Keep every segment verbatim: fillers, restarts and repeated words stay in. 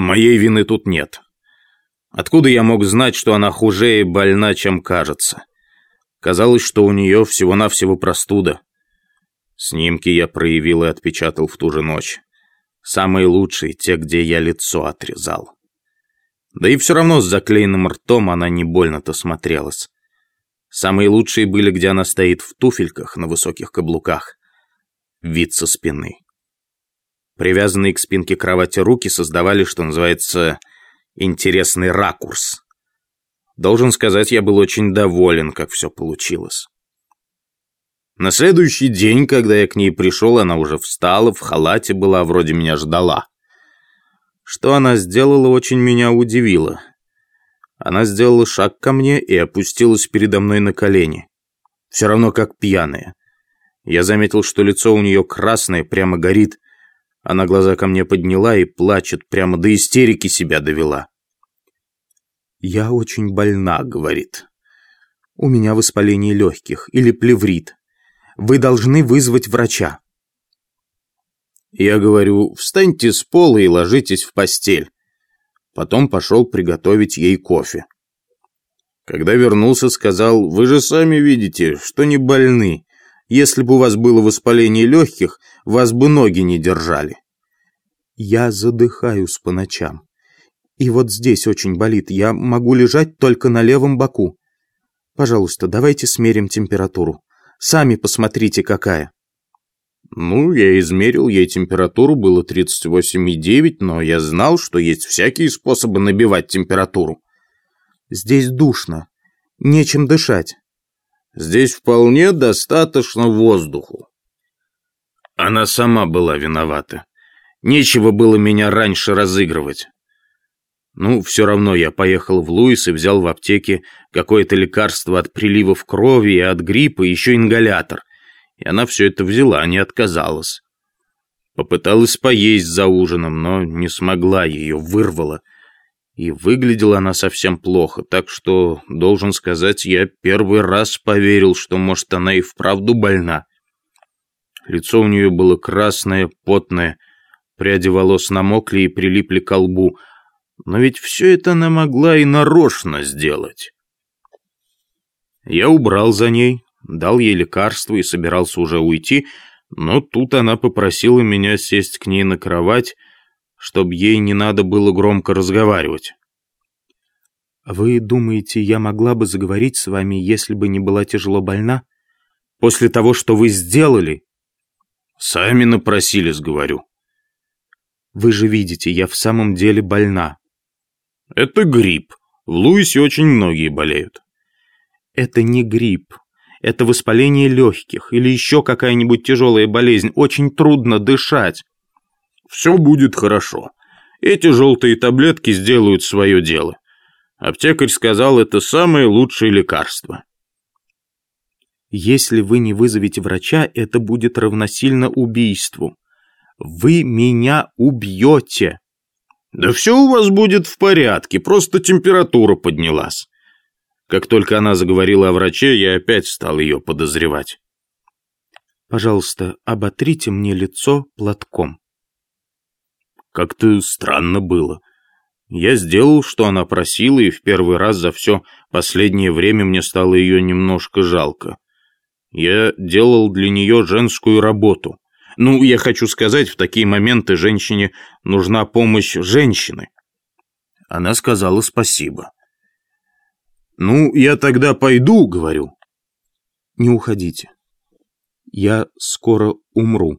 Моей вины тут нет. Откуда я мог знать, что она хуже и больна, чем кажется? Казалось, что у нее всего-навсего простуда. Снимки я проявил и отпечатал в ту же ночь. Самые лучшие, те, где я лицо отрезал. Да и все равно с заклеенным ртом она не больно-то смотрелась. Самые лучшие были, где она стоит в туфельках на высоких каблуках. Вид со спины. Привязанные к спинке кровати руки создавали, что называется, интересный ракурс. Должен сказать, я был очень доволен, как все получилось. На следующий день, когда я к ней пришел, она уже встала, в халате была, вроде меня ждала. Что она сделала, очень меня удивило. Она сделала шаг ко мне и опустилась передо мной на колени. Все равно как пьяная. Я заметил, что лицо у нее красное, прямо горит. Она глаза ко мне подняла и плачет, прямо до истерики себя довела. «Я очень больна», — говорит. «У меня воспаление легких или плеврит. Вы должны вызвать врача». Я говорю: «Встаньте с пола и ложитесь в постель». Потом пошел приготовить ей кофе. Когда вернулся, сказал: «Вы же сами видите, что не больны. Если бы у вас было воспаление легких, вас бы ноги не держали». «Я задыхаюсь по ночам. И вот здесь очень болит. Я могу лежать только на левом боку. Пожалуйста, давайте смерим температуру. Сами посмотрите, какая». Ну, я измерил ей температуру, было тридцать восемь и девять, но я знал, что есть всякие способы набивать температуру. «Здесь душно. Нечем дышать». «Здесь вполне достаточно воздуху». Она сама была виновата. Нечего было меня раньше разыгрывать. Ну, все равно я поехал в Луис и взял в аптеке какое-то лекарство от приливов крови и от гриппа, еще ингалятор. И она все это взяла, не отказалась. Попыталась поесть за ужином, но не смогла, ее вырвало. И выглядела она совсем плохо, так что, должен сказать, я первый раз поверил, что, может, она и вправду больна. Лицо у нее было красное, потное, пряди волос намокли и прилипли к лбу. Но ведь все это она могла и нарочно сделать. Я убрал за ней, дал ей лекарство и собирался уже уйти, но тут она попросила меня сесть к ней на кровать, чтобы ей не надо было громко разговаривать. «Вы думаете, я могла бы заговорить с вами, если бы не была тяжело больна? После того, что вы сделали?» «Сами напросились, говорю». «Вы же видите, я в самом деле больна». «Это грипп. В Луисе очень многие болеют». «Это не грипп. Это воспаление легких или еще какая-нибудь тяжелая болезнь. Очень трудно дышать». «Все будет хорошо. Эти желтые таблетки сделают свое дело. Аптекарь сказал, это самое лучшее лекарство». «Если вы не вызовете врача, это будет равносильно убийству. Вы меня убьете». «Да все у вас будет в порядке, просто температура поднялась». Как только она заговорила о враче, я опять стал ее подозревать. «Пожалуйста, оботрите мне лицо платком». Как-то странно было. Я сделал, что она просила, и в первый раз за все последнее время мне стало ее немножко жалко. Я делал для нее женскую работу. Ну, я хочу сказать, в такие моменты женщине нужна помощь женщины. Она сказала спасибо. «Ну, я тогда пойду», — говорю. «Не уходите. Я скоро умру».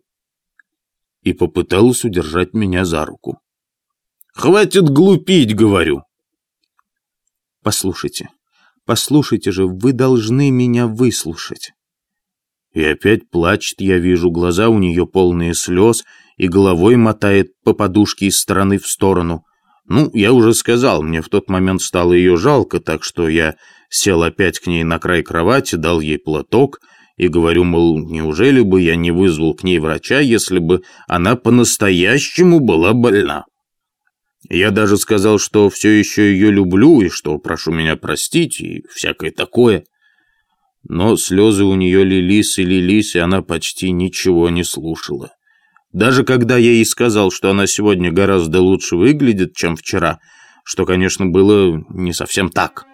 И попыталась удержать меня за руку. «Хватит глупить», — говорю. «Послушайте, послушайте же, вы должны меня выслушать». И опять плачет, я вижу, глаза у нее полные слез, и головой мотает по подушке из стороны в сторону. Ну, я уже сказал, мне в тот момент стало ее жалко, так что я сел опять к ней на край кровати, дал ей платок и говорю, мол, неужели бы я не вызвал к ней врача, если бы она по-настоящему была больна? Я даже сказал, что все еще ее люблю и что прошу меня простить и всякое такое. Но слезы у нее лились и лились, и она почти ничего не слушала. Даже когда я ей сказал, что она сегодня гораздо лучше выглядит, чем вчера, что, конечно, было не совсем так.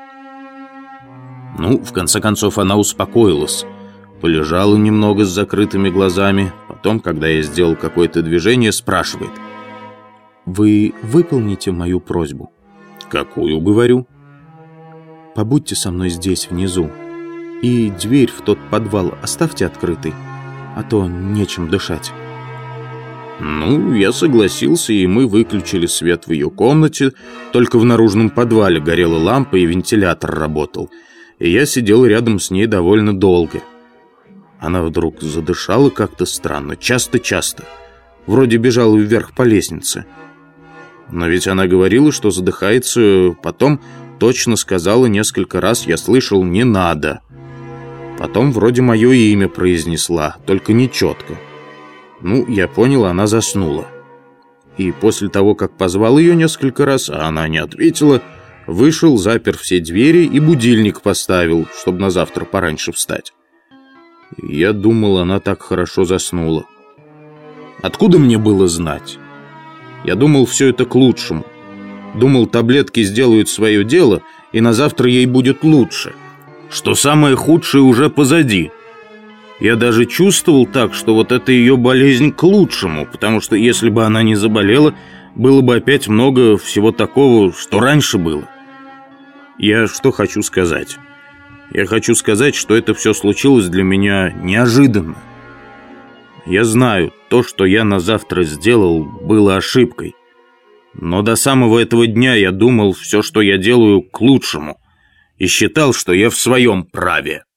Ну, в конце концов, она успокоилась. Полежала немного с закрытыми глазами. Потом, когда я сделал какое-то движение, спрашивает: «Вы выполните мою просьбу?» «Какую?» — говорю. «Побудьте со мной здесь, внизу. И дверь в тот подвал оставьте открытой, а то нечем дышать». Ну, я согласился, и мы выключили свет в ее комнате. Только в наружном подвале горела лампа, и вентилятор работал. И я сидел рядом с ней довольно долго. Она вдруг задышала как-то странно, часто-часто. Вроде бежала вверх по лестнице. Но ведь она говорила, что задыхается. Потом точно сказала несколько раз, я слышал: «Не надо». Потом вроде мое имя произнесла, только не четко. Ну, я понял, она заснула. И после того, как позвал ее несколько раз, а она не ответила, вышел, запер все двери и будильник поставил, чтобы на завтра пораньше встать. Я думал, она так хорошо заснула. Откуда мне было знать? Я думал, все это к лучшему. Думал, таблетки сделают свое дело, и на завтра ей будет лучше. Что самое худшее уже позади. Я даже чувствовал так, что вот эта ее болезнь к лучшему, потому что если бы она не заболела, было бы опять много всего такого, что раньше было. Я что хочу сказать? Я хочу сказать, что это все случилось для меня неожиданно. Я знаю, то, что я на завтра сделал, было ошибкой. Но до самого этого дня я думал, все, что я делаю, к лучшему, и считал, что я в своем праве.